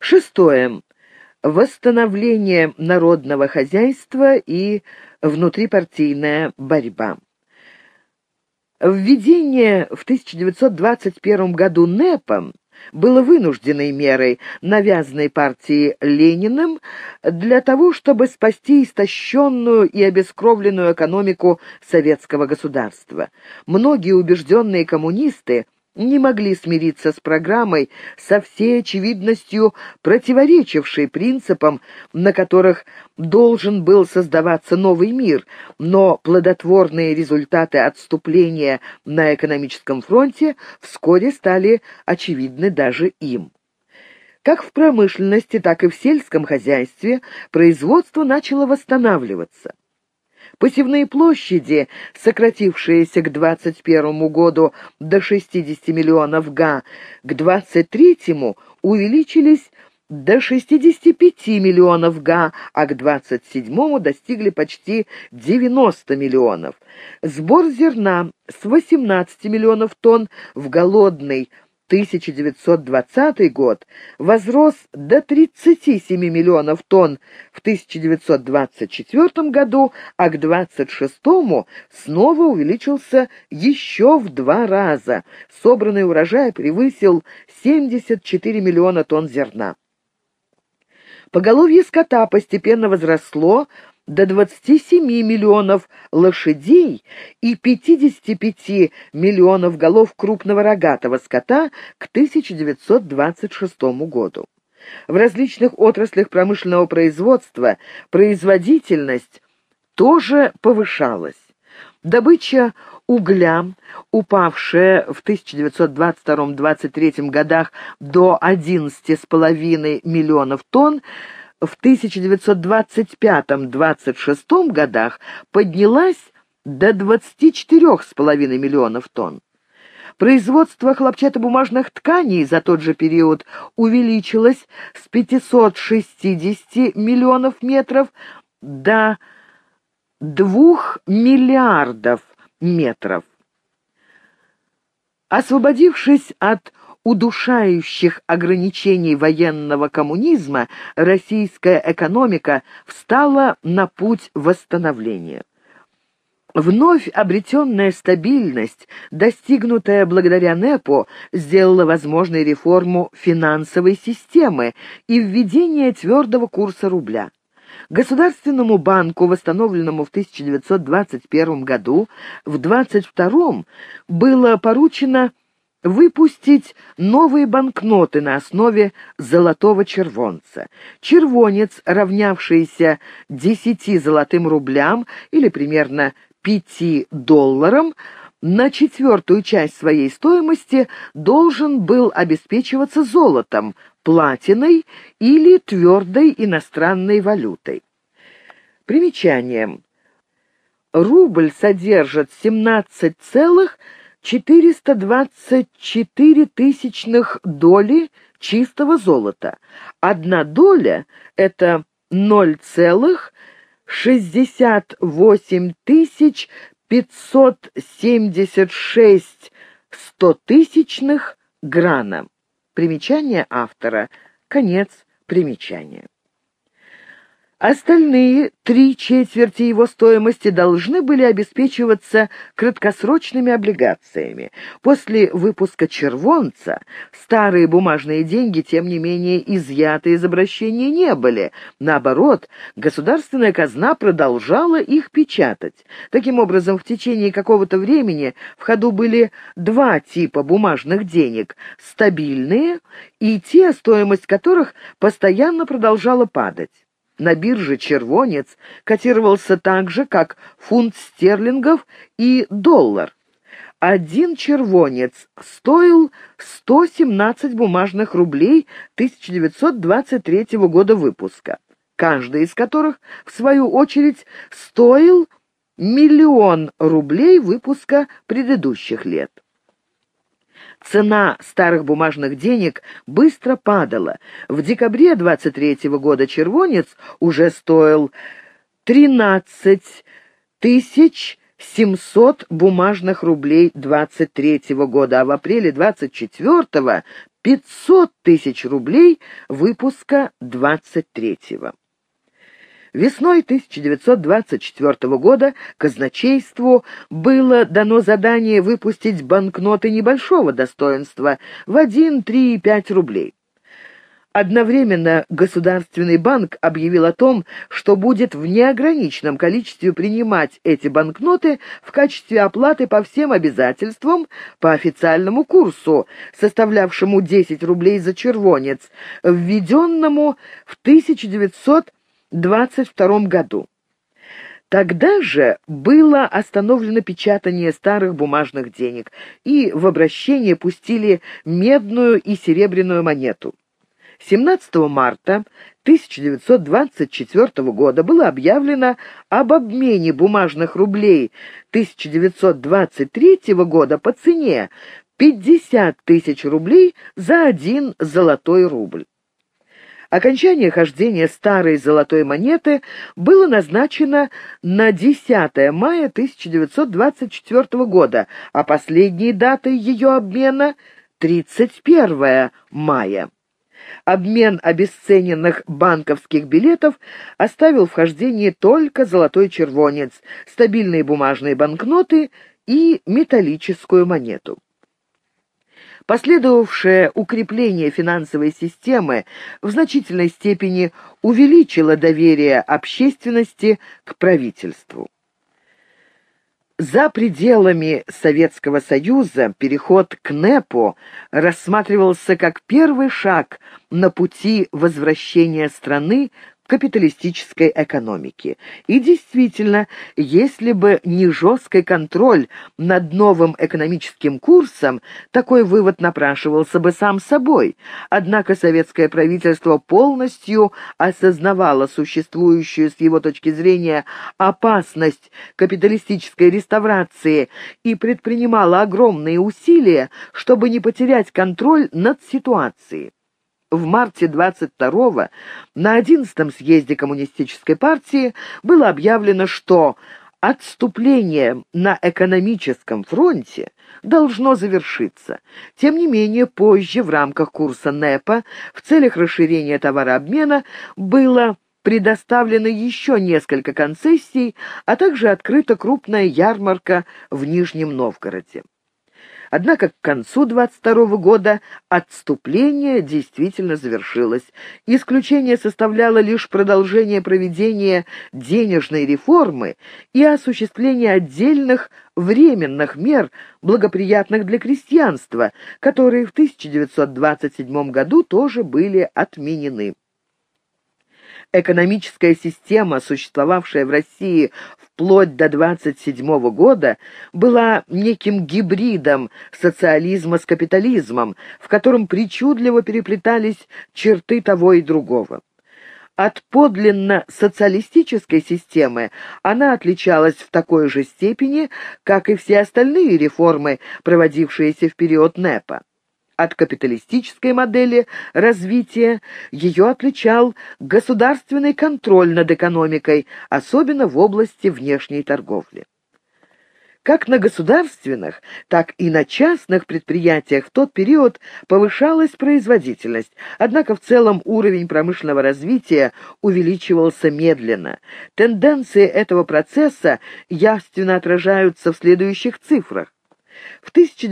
Шестое. Восстановление народного хозяйства и внутрипартийная борьба. Введение в 1921 году НЭПа было вынужденной мерой, навязанной партией Лениным для того, чтобы спасти истощенную и обескровленную экономику советского государства. Многие убежденные коммунисты не могли смириться с программой, со всей очевидностью противоречившей принципам, на которых должен был создаваться новый мир, но плодотворные результаты отступления на экономическом фронте вскоре стали очевидны даже им. Как в промышленности, так и в сельском хозяйстве производство начало восстанавливаться. Посевные площади, сократившиеся к 21 году до 60 миллионов га, к 23-му увеличились до 65 миллионов га, а к 27-му достигли почти 90 миллионов. Сбор зерна с 18 миллионов тонн в голодный 1920 год возрос до 37 миллионов тонн в 1924 году, а к 26-му снова увеличился еще в 2 раза. Собранный урожай превысил 74 миллиона тонн зерна. Поголовье скота постепенно возросло до 27 миллионов лошадей и 55 миллионов голов крупного рогатого скота к 1926 году. В различных отраслях промышленного производства производительность тоже повышалась. Добыча угля, упавшая в 1922-23 годах до 11,5 миллионов тонн, в 1925-26 годах поднялась до 24,5 миллионов тонн. Производство хлопчатобумажных тканей за тот же период увеличилось с 560 миллионов метров до 2 миллиардов метров. Освободившись от удушающих ограничений военного коммунизма, российская экономика встала на путь восстановления. Вновь обретенная стабильность, достигнутая благодаря НЭПу, сделала возможной реформу финансовой системы и введение твердого курса рубля. Государственному банку, восстановленному в 1921 году, в 1922 было поручено выпустить новые банкноты на основе золотого червонца. Червонец, равнявшийся 10 золотым рублям или примерно 5 долларам, на 1/4 часть своей стоимости должен был обеспечиваться золотом, платиной или твердой иностранной валютой. Примечание. Рубль содержит 17,424 тысячных доли чистого золота. 1 доля — это 0,68 576 стотысячных грана. Примечание автора. Конец примечания. Остальные 3/4 его стоимости должны были обеспечиваться краткосрочными облигациями. После выпуска червонца старые бумажные деньги, тем не менее, изъяты из обращения не были. Наоборот, государственная казна продолжала их печатать. Таким образом, в течение какого-то времени в ходу были 2 типа бумажных денег – стабильные и те, стоимость которых постоянно продолжала падать. На бирже червонец котировался так же, как фунт стерлингов и доллар. 1 червонец стоил 117 бумажных рублей 1923 года выпуска, каждый из которых, в свою очередь, стоил 1 000 000 рублей выпуска предыдущих лет. Цена старых бумажных денег быстро падала. В декабре 23 года червонец уже стоил 13 700 бумажных рублей 23 года, а в апреле 24-го 500 тысяч рублей выпуска 23-го. Весной 1924 года казначейству было дано задание выпустить банкноты небольшого достоинства в 1, 3 и 5 рублей. Одновременно Государственный банк объявил о том, что будет в неограниченном количестве принимать эти банкноты в качестве оплаты по всем обязательствам по официальному курсу, составлявшему 10 рублей за червонец, введенному в 1922 году. Тогда же было остановлено печатание старых бумажных денег, и в обращение пустили медную и серебряную монету. 17 марта 1924 года было объявлено об обмене бумажных рублей 1923 года по цене 50 тысяч рублей за 1 золотой рубль. Окончание хождения старой золотой монеты было назначено на 10 мая 1924 года, а последней датой ее обмена — 31 мая. Обмен обесцененных банковских билетов оставил в хождении только золотой червонец, стабильные бумажные банкноты и металлическую монету. Последовавшее укрепление финансовой системы в значительной степени увеличило доверие общественности к правительству. За пределами Советского Союза переход к НЭПу рассматривался как первый шаг на пути возвращения страны к капиталистической экономике. И действительно, если бы не жесткий контроль над новым экономическим курсом, такой вывод напрашивался бы сам собой. Однако советское правительство полностью осознавало существующую с его точки зрения опасность капиталистической реставрации и предпринимало огромные усилия, чтобы не потерять контроль над ситуацией. В марте 22-го на 11-м съезде Коммунистической партии было объявлено, что отступление на экономическом фронте должно завершиться. Тем не менее, позже в рамках курса НЭПа в целях расширения товарообмена было предоставлено еще несколько концессий, а также открыта крупная ярмарка в Нижнем Новгороде. Однако к концу 22 года отступление действительно завершилось. Исключение составляло лишь продолжение проведения денежной реформы и осуществление отдельных временных мер, благоприятных для крестьянства, которые в 1927 году тоже были отменены. Экономическая система, существовавшая в России вплоть до 1927 года, была неким гибридом социализма с капитализмом, в котором причудливо переплетались черты того и другого. От подлинно социалистической системы она отличалась в такой же степени, как и все остальные реформы, проводившиеся в период НЭПа. От капиталистической модели развития ее отличал государственный контроль над экономикой, особенно в области внешней торговли. Как на государственных, так и на частных предприятиях в тот период повышалась производительность, однако в целом уровень промышленного развития увеличивался медленно. Тенденции этого процесса явственно отражаются в следующих цифрах. В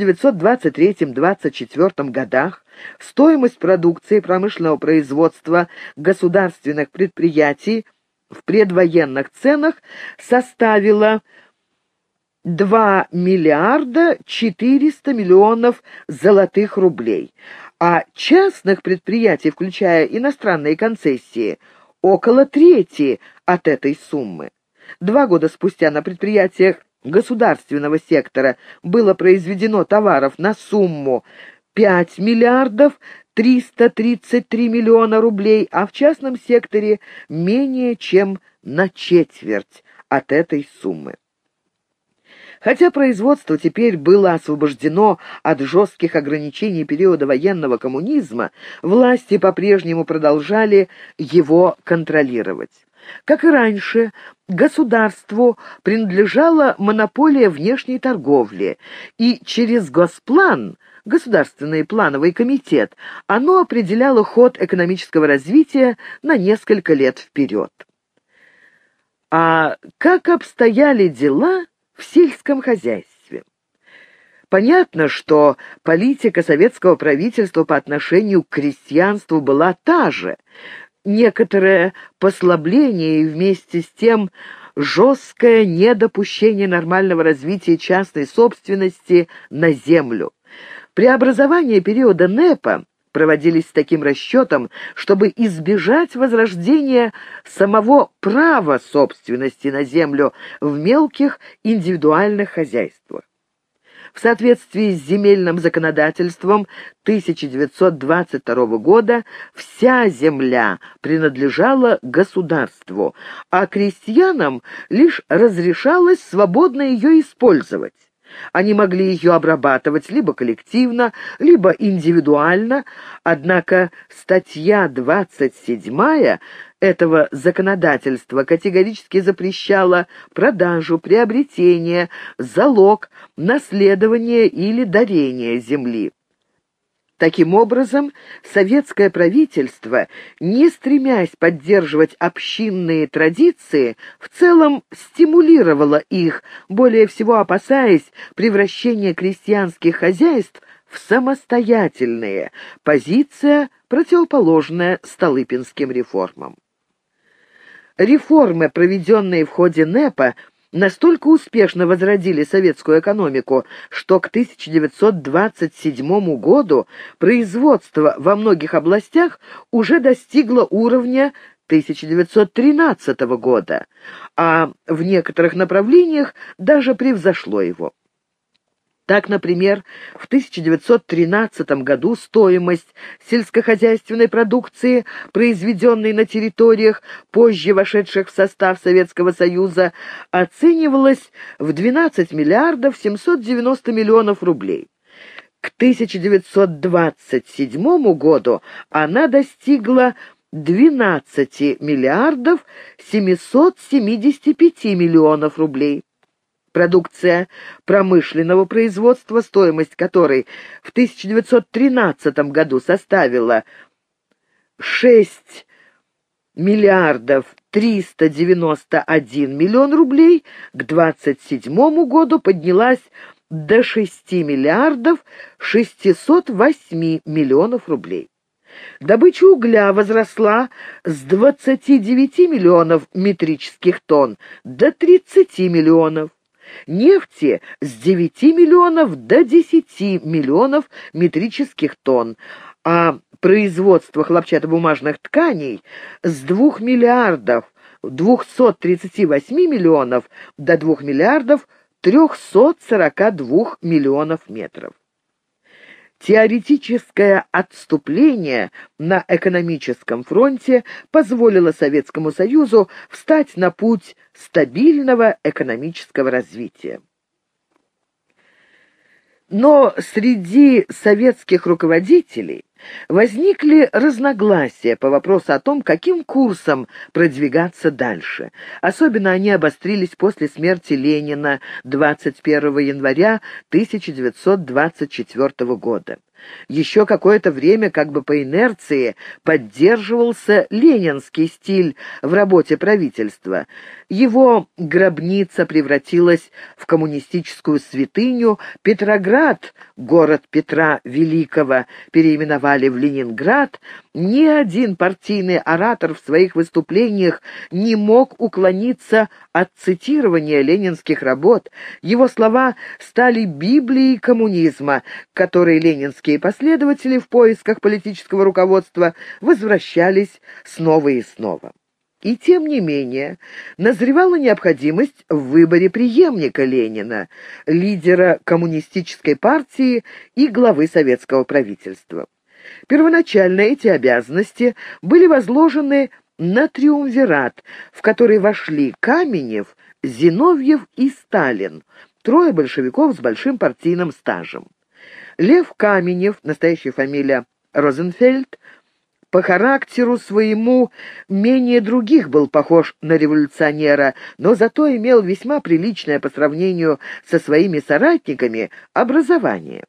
1923-24 годах стоимость продукции промышленного производства государственных предприятий в предвоенных ценах составила 2 миллиарда 400 миллионов золотых рублей, а частных предприятий, включая иностранные концессии, около трети от этой суммы. 2 года спустя на предприятиях государственного сектора было произведено товаров на сумму 5 миллиардов 333 миллиона рублей, а в частном секторе менее чем на четверть от этой суммы. Хотя производство теперь было освобождено от жестких ограничений периода военного коммунизма, власти по-прежнему продолжали его контролировать. Как и раньше, государству принадлежала монополия внешней торговли, и через Госплан, Государственный плановый комитет, оно определяло ход экономического развития на несколько лет вперед. А как обстояли дела в сельском хозяйстве? Понятно, что политика советского правительства по отношению к крестьянству была та же. Некоторое послабление и вместе с тем жесткое недопущение нормального развития частной собственности на землю. Преобразования периода НЭПа проводились с таким расчетом, чтобы избежать возрождения самого права собственности на землю в мелких индивидуальных хозяйствах. В соответствии с земельным законодательством 1922 года вся земля принадлежала государству, а крестьянам лишь разрешалось свободно ее использовать. Они могли ее обрабатывать либо коллективно, либо индивидуально, однако статья 27 этого законодательства категорически запрещала продажу, приобретение, залог, наследование или дарение земли. Таким образом, советское правительство, не стремясь поддерживать общинные традиции, в целом стимулировало их, более всего опасаясь превращения крестьянских хозяйств в самостоятельные, позиция, противоположная Столыпинским реформам. Реформы, проведенные в ходе НЭПа, настолько успешно возродили советскую экономику, что к 1927 году производство во многих областях уже достигло уровня 1913 года, а в некоторых направлениях даже превзошло его. Так, например, в 1913 году стоимость сельскохозяйственной продукции, произведенной на территориях, позже вошедших в состав Советского Союза, оценивалась в 12 миллиардов 790 миллионов рублей. К 1927 году она достигла 12 миллиардов 775 миллионов рублей. Продукция промышленного производства, стоимость которой в 1913 году составила 6 миллиардов 391 миллион рублей, к 1927 году поднялась до 6 миллиардов 608 миллионов рублей. Добыча угля возросла с 29 миллионов метрических тонн до 30 миллионов. Нефти с 9 миллионов до 10 миллионов метрических тонн, а производство хлопчатобумажных тканей с 2 миллиардов 238 миллионов до 2 миллиардов 342 миллионов метров. Теоретическое отступление на экономическом фронте позволило Советскому Союзу встать на путь стабильного экономического развития. Но среди советских руководителей возникли разногласия по вопросу о том, каким курсом продвигаться дальше. Особенно они обострились после смерти Ленина 21 января 1924 года. Еще какое-то время, как бы по инерции, поддерживался ленинский стиль в работе правительства. Его гробница превратилась в коммунистическую святыню, Петроград, город Петра Великого, переименовали в Ленинград. Ни один партийный оратор в своих выступлениях не мог уклониться от цитирования ленинских работ. Его слова стали Библией коммунизма, к которой ленинские последователи в поисках политического руководства возвращались снова и снова. И тем не менее, назревала необходимость в выборе преемника Ленина, лидера коммунистической партии и главы советского правительства. Первоначально эти обязанности были возложены на триумвират, в который вошли Каменев, Зиновьев и Сталин, трое большевиков с большим партийным стажем. Лев Каменев, настоящая фамилия Розенфельд, По характеру своему менее других был похож на революционера, но зато имел весьма приличное по сравнению со своими соратниками образование.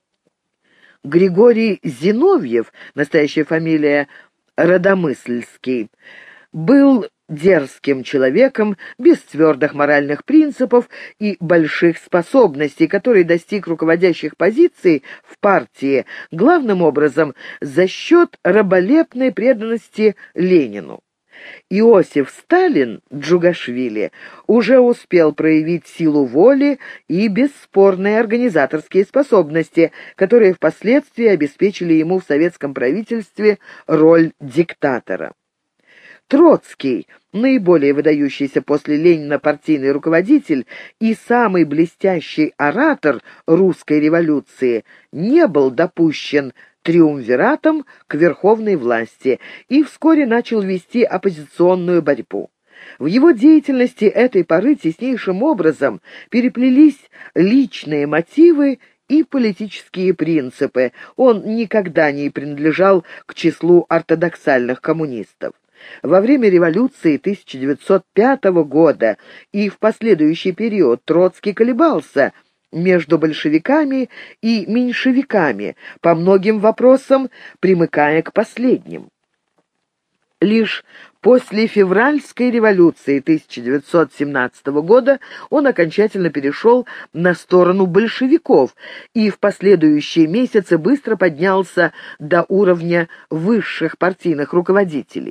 Григорий Зиновьев, настоящая фамилия Родомысльский, был дерзким человеком, без твердых моральных принципов и больших способностей, который достиг руководящих позиций в партии главным образом за счет раболепной преданности Ленину. Иосиф Сталин, Джугашвили, уже успел проявить силу воли и бесспорные организаторские способности, которые впоследствии обеспечили ему в советском правительстве роль диктатора. Троцкий, наиболее выдающийся после Ленина партийный руководитель и самый блестящий оратор русской революции, не был допущен триумвиратом к верховной власти и вскоре начал вести оппозиционную борьбу. В его деятельности этой поры теснейшим образом переплелись личные мотивы и политические принципы. Он никогда не принадлежал к числу ортодоксальных коммунистов. Во время революции 1905 года и в последующий период Троцкий колебался между большевиками и меньшевиками, по многим вопросам примыкая к последним. Лишь после февральской революции 1917 года он окончательно перешел на сторону большевиков и в последующие месяцы быстро поднялся до уровня высших партийных руководителей.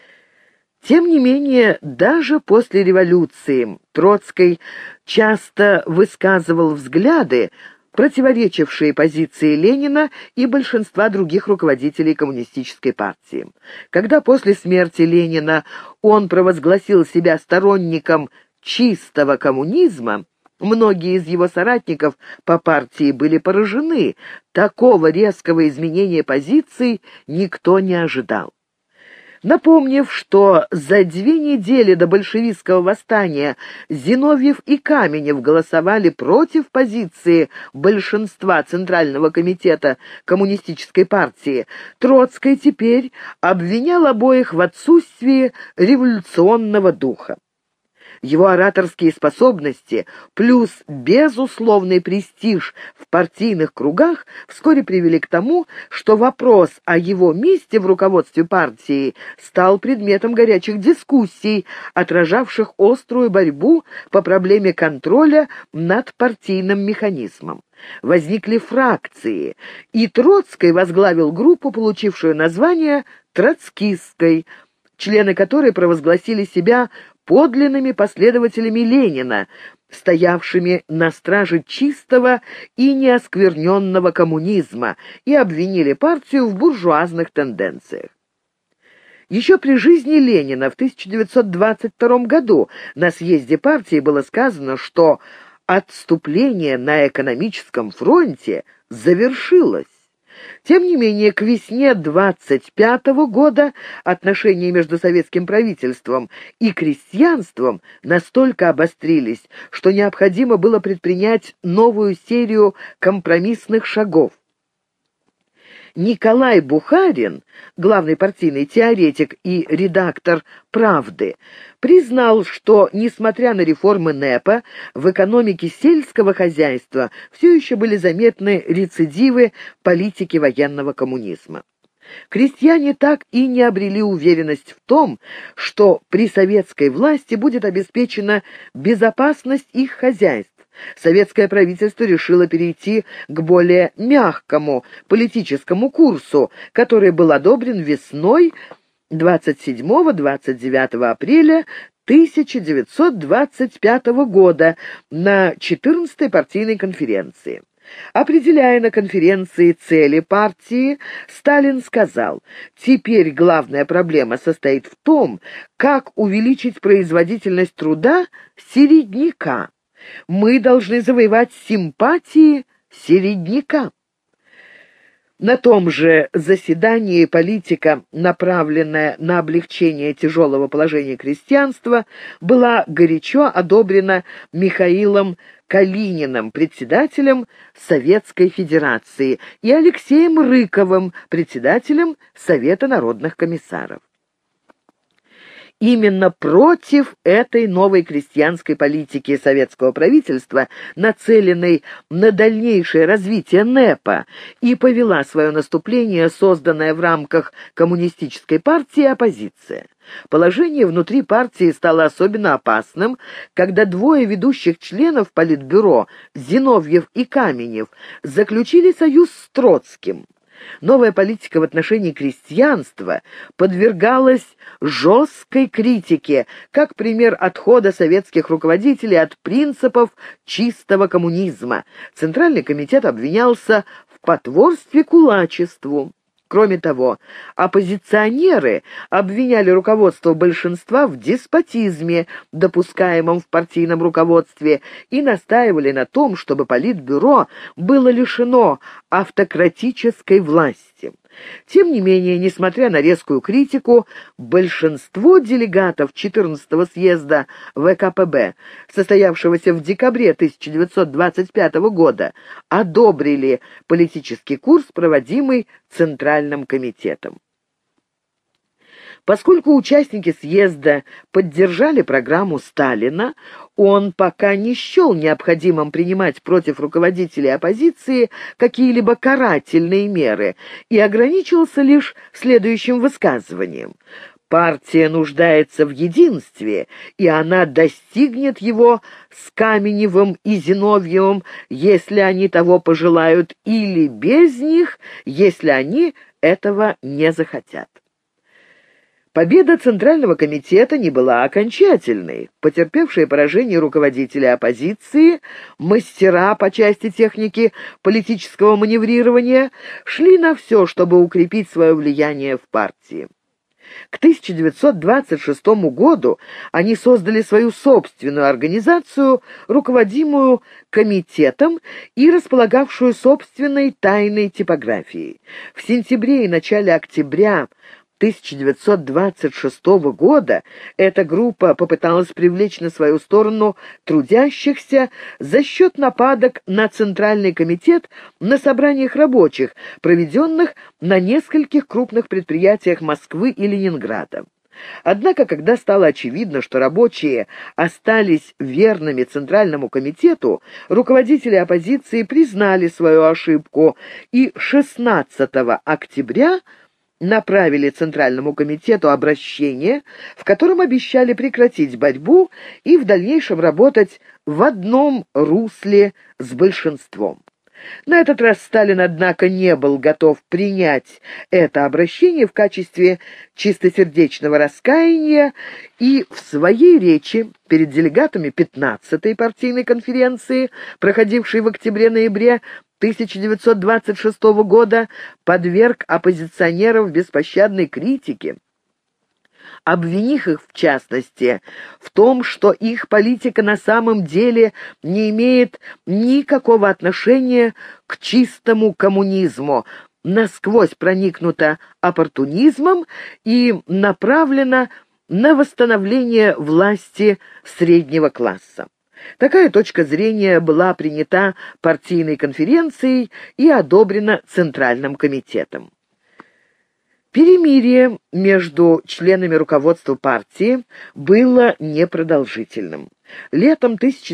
Тем не менее, даже после революции Троцкий часто высказывал взгляды, противоречившие позиции Ленина и большинства других руководителей коммунистической партии. Когда после смерти Ленина он провозгласил себя сторонником чистого коммунизма, многие из его соратников по партии были поражены. Такого резкого изменения позиций никто не ожидал. Напомнив, что за 2 недели до большевистского восстания Зиновьев и Каменев голосовали против позиции большинства Центрального комитета Коммунистической партии, Троцкий теперь обвинял обоих в отсутствии революционного духа. Его ораторские способности плюс безусловный престиж в партийных кругах вскоре привели к тому, что вопрос о его месте в руководстве партии стал предметом горячих дискуссий, отражавших острую борьбу по проблеме контроля над партийным механизмом. Возникли фракции, и Троцкий возглавил группу, получившую название «Троцкистской», члены которой провозгласили себя подлинными последователями Ленина, стоявшими на страже чистого и неоскверненного коммунизма, и обвинили партию в буржуазных тенденциях. Еще при жизни Ленина в 1922 году на съезде партии было сказано, что отступление на экономическом фронте завершилось. Тем не менее, к весне 1925 года отношения между советским правительством и крестьянством настолько обострились, что необходимо было предпринять новую серию компромиссных шагов. Николай Бухарин, главный партийный теоретик и редактор «Правды», признал, что, несмотря на реформы НЭПа, в экономике сельского хозяйства все еще были заметны рецидивы политики военного коммунизма. Крестьяне так и не обрели уверенность в том, что при советской власти будет обеспечена безопасность их хозяйств. Советское правительство решило перейти к более мягкому политическому курсу, который был одобрен весной 27-29 апреля 1925 года на 14-й партийной конференции. Определяя на конференции цели партии, Сталин сказал: «Теперь главная проблема состоит в том, как увеличить производительность труда середняка. Мы должны завоевать симпатии середняка». На том же заседании политика, направленная на облегчение тяжелого положения крестьянства, была горячо одобрена Михаилом Калининым, председателем Советской Федерации, и Алексеем Рыковым, председателем Совета народных комиссаров. Именно против этой новой крестьянской политики советского правительства, нацеленной на дальнейшее развитие НЭПа, и повела свое наступление созданная в рамках коммунистической партии оппозиция. Положение внутри партии стало особенно опасным, когда двое ведущих членов Политбюро, Зиновьев и Каменев, заключили союз с Троцким. Новая политика в отношении крестьянства подвергалась жесткой критике, как пример отхода советских руководителей от принципов чистого коммунизма. Центральный комитет обвинялся в потворстве кулачеству. Кроме того, оппозиционеры обвиняли руководство большинства в деспотизме, допускаемом в партийном руководстве, и настаивали на том, чтобы Политбюро было лишено автократической власти. Тем не менее, несмотря на резкую критику, большинство делегатов 14-го съезда ВКПБ, состоявшегося в декабре 1925 года, одобрили политический курс, проводимый Центральным комитетом. Поскольку участники съезда поддержали программу Сталина, он пока не счел необходимым принимать против руководителей оппозиции какие-либо карательные меры и ограничился лишь следующим высказыванием: «Партия нуждается в единстве, и она достигнет его с Каменевым и Зиновьевым, если они того пожелают, или без них, если они этого не захотят». Победа Центрального комитета не была окончательной. Потерпевшие поражение руководители оппозиции, мастера по части техники политического маневрирования, шли на все, чтобы укрепить свое влияние в партии. К 1926 году они создали свою собственную организацию, руководимую комитетом и располагавшую собственной тайной типографией. В сентябре и начале октября 1926 года эта группа попыталась привлечь на свою сторону трудящихся за счет нападок на Центральный комитет на собраниях рабочих, проведенных на нескольких крупных предприятиях Москвы и Ленинграда. Однако, когда стало очевидно, что рабочие остались верными Центральному комитету, руководители оппозиции признали свою ошибку и 16 октября направили Центральному комитету обращение, в котором обещали прекратить борьбу и в дальнейшем работать в одном русле с большинством. На этот раз Сталин, однако, не был готов принять это обращение в качестве чистосердечного раскаяния и в своей речи перед делегатами 15-й партийной конференции, проходившей в октябре-ноябре 1926 года, подверг оппозиционеров беспощадной критике, обвинив их, в частности, в том, что их политика на самом деле не имеет никакого отношения к чистому коммунизму, насквозь проникнута оппортунизмом и направлена на восстановление власти среднего класса. Такая точка зрения была принята партийной конференцией и одобрена Центральным комитетом. Перемирие между членами руководства партии было непродолжительным. Летом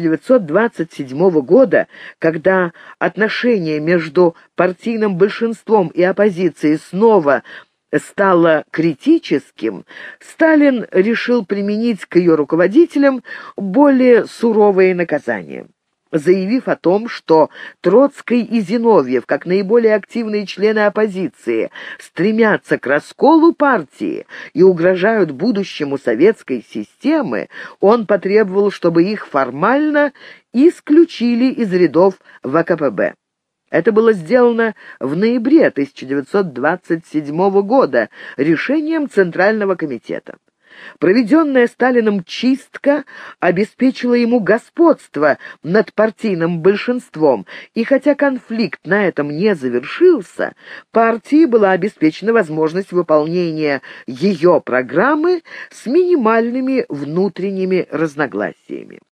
1927 года, когда отношения между партийным большинством и оппозицией снова стало критическим, Сталин решил применить к ее руководителям более суровые наказания. Заявив о том, что Троцкий и Зиновьев, как наиболее активные члены оппозиции, стремятся к расколу партии и угрожают будущему советской системы, он потребовал, чтобы их формально исключили из рядов ВКПБ. Это было сделано в ноябре 1927 года решением Центрального комитета. Проведенная Сталиным чистка обеспечила ему господство над партийным большинством, и хотя конфликт на этом не завершился, партии была обеспечена возможность выполнения ее программы с минимальными внутренними разногласиями.